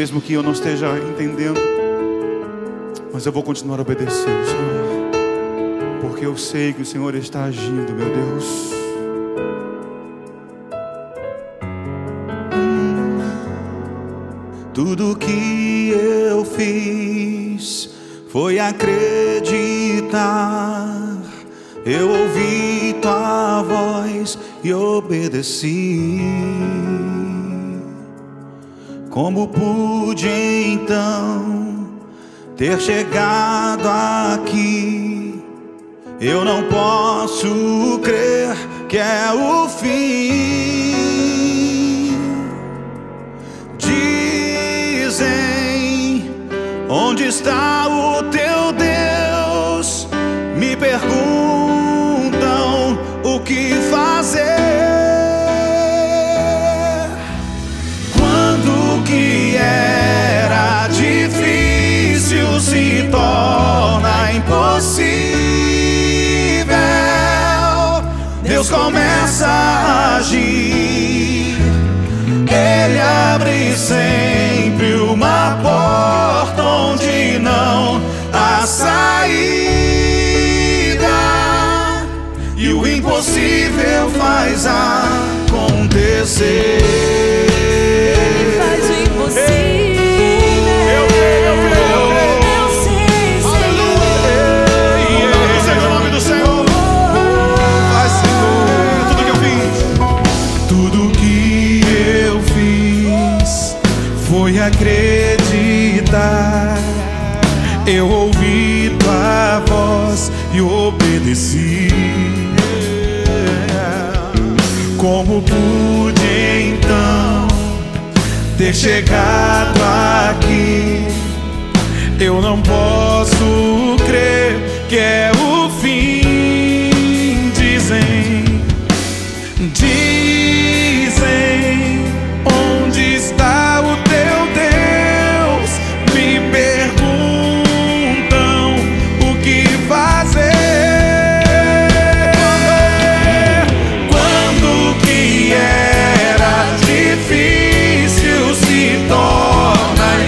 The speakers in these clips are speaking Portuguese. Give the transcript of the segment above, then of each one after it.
mesmo que eu não esteja entendendo, mas eu vou continuar obedecendo, Senhor, porque eu sei que o Senhor está agindo, meu Deus. Tudo que eu fiz foi acreditar. Eu ouvi tua voz e obedeci. Como pude então ter chegado aqui? Eu não posso crer que é o fim. Dizem, onde está o teu Deus? Me perguntam o que fazer. Quando que era difícil se torna impossível. Deus começa a agir. Ele abre sempre uma porta onde não há saída, e o impossível faz acontecer. Ele faz o impossível. Eu sei, Senhor. Louvado seja o nome do Senhor. Faz, Senhor, tudo que eu fiz. Tudo que eu fiz foi acreditar. Eu ouvi tua voz e obedeci. Como pude então ter chegado aqui? Eu não posso crer que é o fim. Dizem, onde está o teu Deus? Me perguntam o que fazer. Quando que era difícil se torna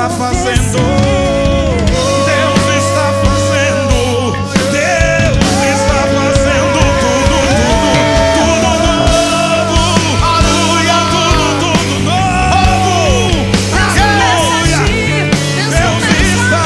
está fazendo. Deus está fazendo. Deus está fazendo tudo novo. Aleluia, tudo novo. Aleluia. Deus está.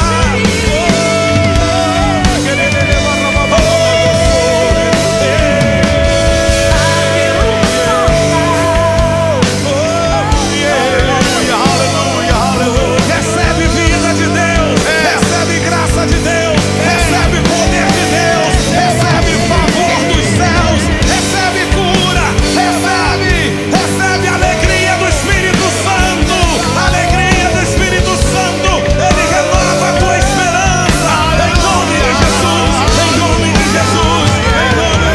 Recebe vida de Deus, recebe graça de Deus, recebe poder de Deus, recebe favor dos céus, recebe cura, recebe alegria do Espírito Santo, alegria do Espírito Santo. Ele renova a tua esperança, em nome de Jesus, em nome de Jesus, em nome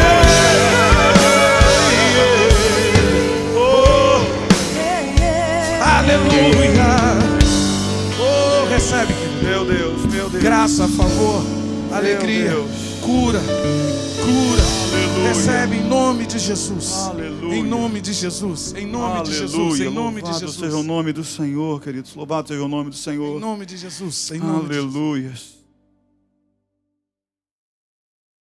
aleluia. Oh, recebe, Meu Deus, meu Deus. graça, favor, alegria, Deus. cura. Aleluia. Recebe em nome de Jesus. Aleluia. Em nome de Jesus. Em nome de Jesus. Aleluia. Em nome de Louvado Jesus. seja o nome do Senhor, queridos. Louvado seja o nome do Senhor. Em nome de Jesus. Em nome de Jesus. Aleluia.